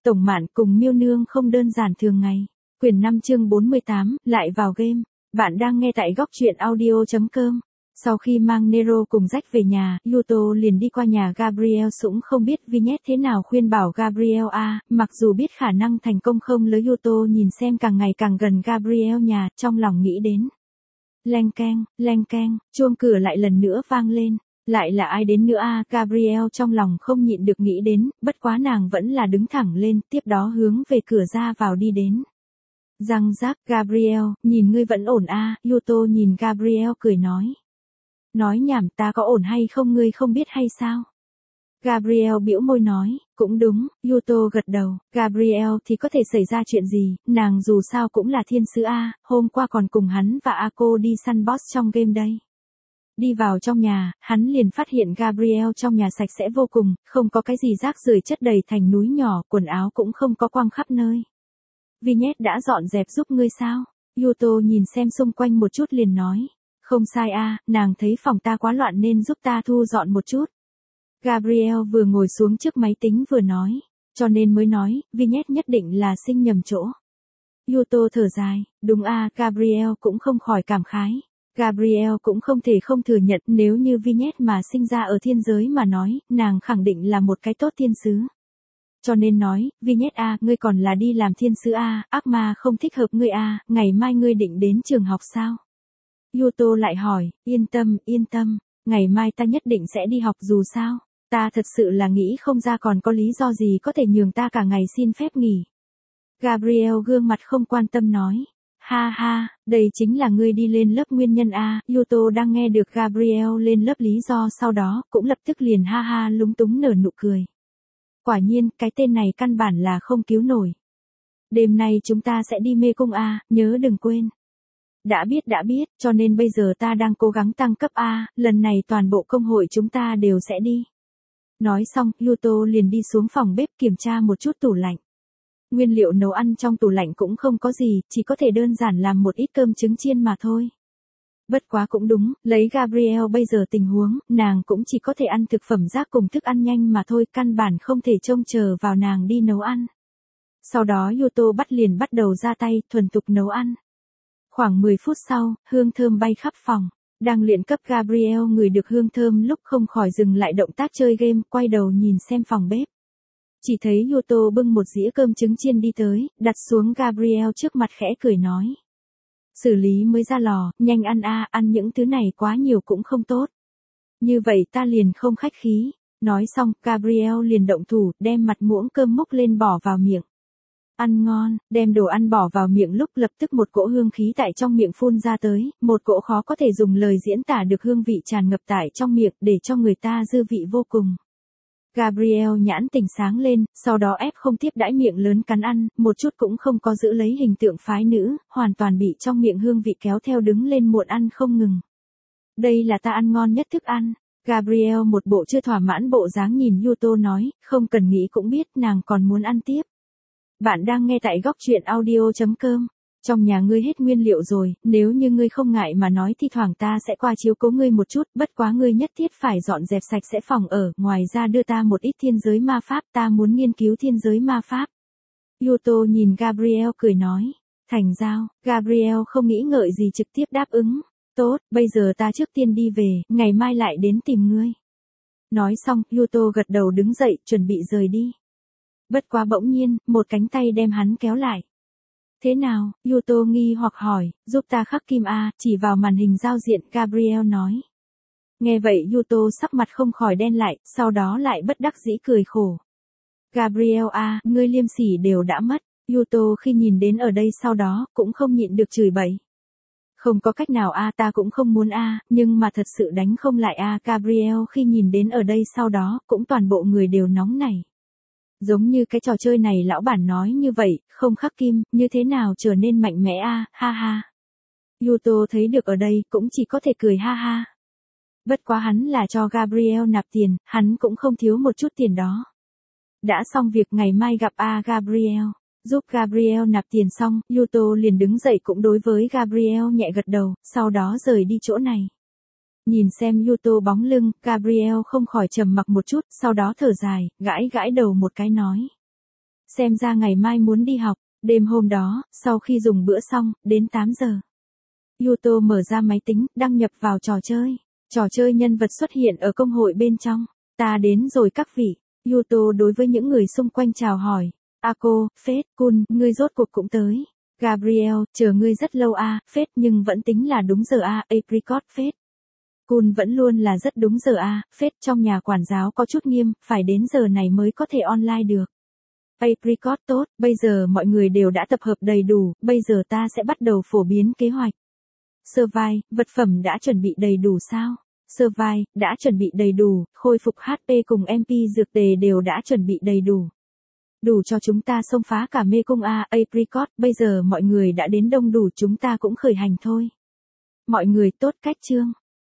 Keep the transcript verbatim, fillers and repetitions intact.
Tổng Mạn cùng Miêu Nương không đơn giản thường ngày. Quyển năm chương bốn mươi tám, lại vào game. Bạn đang nghe tại góc truyện audio chấm com. Sau khi mang Nero cùng Jack về nhà, Yuto liền đi qua nhà Gabriel. Cũng không biết Vignette thế nào khuyên bảo Gabriel a, mặc dù biết khả năng thành công không lớn. Yuto nhìn xem càng ngày càng gần Gabriel nhà, trong lòng nghĩ đến. Leng keng, leng keng, chuông cửa lại lần nữa vang lên. Lại là ai đến nữa a, Gabriel trong lòng không nhịn được nghĩ đến, bất quá nàng vẫn là đứng thẳng lên, tiếp đó hướng về cửa ra vào đi đến. Răng rác, Gabriel, nhìn ngươi vẫn ổn a, Yuto nhìn Gabriel cười nói. Nói nhảm, ta có ổn hay không ngươi không biết hay sao? Gabriel bĩu môi nói, cũng đúng, Yuto gật đầu, Gabriel thì có thể xảy ra chuyện gì, nàng dù sao cũng là thiên sứ a, hôm qua còn cùng hắn và Ako đi săn boss trong game đây. Đi vào trong nhà, hắn liền phát hiện Gabriel trong nhà sạch sẽ vô cùng, không có cái gì rác rưởi chất đầy thành núi nhỏ, quần áo cũng không có quăng khắp nơi. Vignette đã dọn dẹp giúp ngươi sao? Yuto nhìn xem xung quanh một chút liền nói. Không sai a, nàng thấy phòng ta quá loạn nên giúp ta thu dọn một chút. Gabriel vừa ngồi xuống trước máy tính vừa nói, cho nên mới nói, Vignette nhất định là sinh nhầm chỗ. Yuto thở dài, đúng a, Gabriel cũng không khỏi cảm khái. Gabriel cũng không thể không thừa nhận nếu như Vignette mà sinh ra ở thiên giới mà nói, nàng khẳng định là một cái tốt thiên sứ. Cho nên nói, Vignette a, ngươi còn là đi làm thiên sứ a, ác ma không thích hợp ngươi a, ngày mai ngươi định đến trường học sao? Yuto lại hỏi, yên tâm, yên tâm, ngày mai ta nhất định sẽ đi học dù sao, ta thật sự là nghĩ không ra còn có lý do gì có thể nhường ta cả ngày xin phép nghỉ. Gabriel gương mặt không quan tâm nói. Ha ha, đây chính là ngươi đi lên lớp nguyên nhân a, Yuto đang nghe được Gabriel lên lớp lý do sau đó, cũng lập tức liền ha ha lúng túng nở nụ cười. Quả nhiên, cái tên này căn bản là không cứu nổi. Đêm nay chúng ta sẽ đi mê cung a, nhớ đừng quên. Đã biết đã biết, cho nên bây giờ ta đang cố gắng tăng cấp a, lần này toàn bộ công hội chúng ta đều sẽ đi. Nói xong, Yuto liền đi xuống phòng bếp kiểm tra một chút tủ lạnh. Nguyên liệu nấu ăn trong tủ lạnh cũng không có gì, chỉ có thể đơn giản làm một ít cơm trứng chiên mà thôi. Bất quá cũng đúng, lấy Gabriel bây giờ tình huống, nàng cũng chỉ có thể ăn thực phẩm rác cùng thức ăn nhanh mà thôi, căn bản không thể trông chờ vào nàng đi nấu ăn. Sau đó Yuto bắt liền bắt đầu ra tay, thuần thục nấu ăn. Khoảng mười phút sau, hương thơm bay khắp phòng. Đang luyện cấp Gabriel ngửi được hương thơm lúc không khỏi dừng lại động tác chơi game, quay đầu nhìn xem phòng bếp. Chỉ thấy Yuto bưng một dĩa cơm trứng chiên đi tới, đặt xuống Gabriel trước mặt khẽ cười nói. Xử lý mới ra lò, nhanh ăn a, ăn những thứ này quá nhiều cũng không tốt. Như vậy ta liền không khách khí. Nói xong, Gabriel liền động thủ, đem mặt muỗng cơm múc lên bỏ vào miệng. Ăn ngon, đem đồ ăn bỏ vào miệng lúc lập tức một cỗ hương khí tại trong miệng phun ra tới, một cỗ khó có thể dùng lời diễn tả được hương vị tràn ngập tại trong miệng để cho người ta dư vị vô cùng. Gabriel nhãn tỉnh sáng lên, sau đó ép không tiếp đãi miệng lớn cắn ăn, một chút cũng không có giữ lấy hình tượng phái nữ, hoàn toàn bị trong miệng hương vị kéo theo đứng lên muộn ăn không ngừng. Đây là ta ăn ngon nhất thức ăn. Gabriel một bộ chưa thỏa mãn bộ dáng nhìn Yuto nói, không cần nghĩ cũng biết nàng còn muốn ăn tiếp. Bạn đang nghe tại góc truyện audio chấm com. Trong nhà ngươi hết nguyên liệu rồi, nếu như ngươi không ngại mà nói thì thoảng ta sẽ qua chiếu cố ngươi một chút, bất quá ngươi nhất thiết phải dọn dẹp sạch sẽ phòng ở, ngoài ra đưa ta một ít thiên giới ma pháp, ta muốn nghiên cứu thiên giới ma pháp. Yuto nhìn Gabriel cười nói, thành giao, Gabriel không nghĩ ngợi gì trực tiếp đáp ứng, tốt, bây giờ ta trước tiên đi về, ngày mai lại đến tìm ngươi. Nói xong, Yuto gật đầu đứng dậy, chuẩn bị rời đi. Bất quá bỗng nhiên, một cánh tay đem hắn kéo lại. Thế nào, Yuto nghi hoặc hỏi, giúp ta khắc kim a, chỉ vào màn hình giao diện, Gabriel nói. Nghe vậy Yuto sắc mặt không khỏi đen lại, sau đó lại bất đắc dĩ cười khổ. Gabriel a, ngươi liêm sỉ đều đã mất, Yuto khi nhìn đến ở đây sau đó, cũng không nhịn được chửi bậy. Không có cách nào a, ta cũng không muốn a, nhưng mà thật sự đánh không lại a, Gabriel khi nhìn đến ở đây sau đó, cũng toàn bộ người đều nóng nảy. Giống như cái trò chơi này lão bản nói như vậy, không khắc kim, như thế nào trở nên mạnh mẽ a, ha ha. Yuto thấy được ở đây, cũng chỉ có thể cười ha ha. Bất quá hắn là cho Gabriel nạp tiền, hắn cũng không thiếu một chút tiền đó. Đã xong việc ngày mai gặp a Gabriel. Giúp Gabriel nạp tiền xong, Yuto liền đứng dậy cũng đối với Gabriel nhẹ gật đầu, sau đó rời đi chỗ này. Nhìn xem Yuto bóng lưng, Gabriel không khỏi trầm mặc một chút, sau đó thở dài, gãi gãi đầu một cái nói. xem ra ngày mai muốn đi học. Đêm hôm đó, sau khi dùng bữa xong, đến tám giờ. Yuto mở ra máy tính, đăng nhập vào trò chơi. Trò chơi nhân vật xuất hiện ở công hội bên trong. Ta đến rồi các vị. Yuto đối với những người xung quanh chào hỏi. Ako, Phết, Kun, ngươi rốt cuộc cũng tới. Gabriel, chờ ngươi rất lâu a, Phết nhưng vẫn tính là đúng giờ a, Apricot, Phết. Kun vẫn luôn là rất đúng giờ a, Phết trong nhà quản giáo có chút nghiêm, phải đến giờ này mới có thể online được. Apricot tốt, bây giờ mọi người đều đã tập hợp đầy đủ, bây giờ ta sẽ bắt đầu phổ biến kế hoạch. Survive, vật phẩm đã chuẩn bị đầy đủ sao? Survive, đã chuẩn bị đầy đủ, khôi phục hát pê cùng em pê dược tề đều đã chuẩn bị đầy đủ. Đủ cho chúng ta xông phá cả mê cung a, Apricot, bây giờ mọi người đã đến đông đủ chúng ta cũng khởi hành thôi. Mọi người tốt cách chương.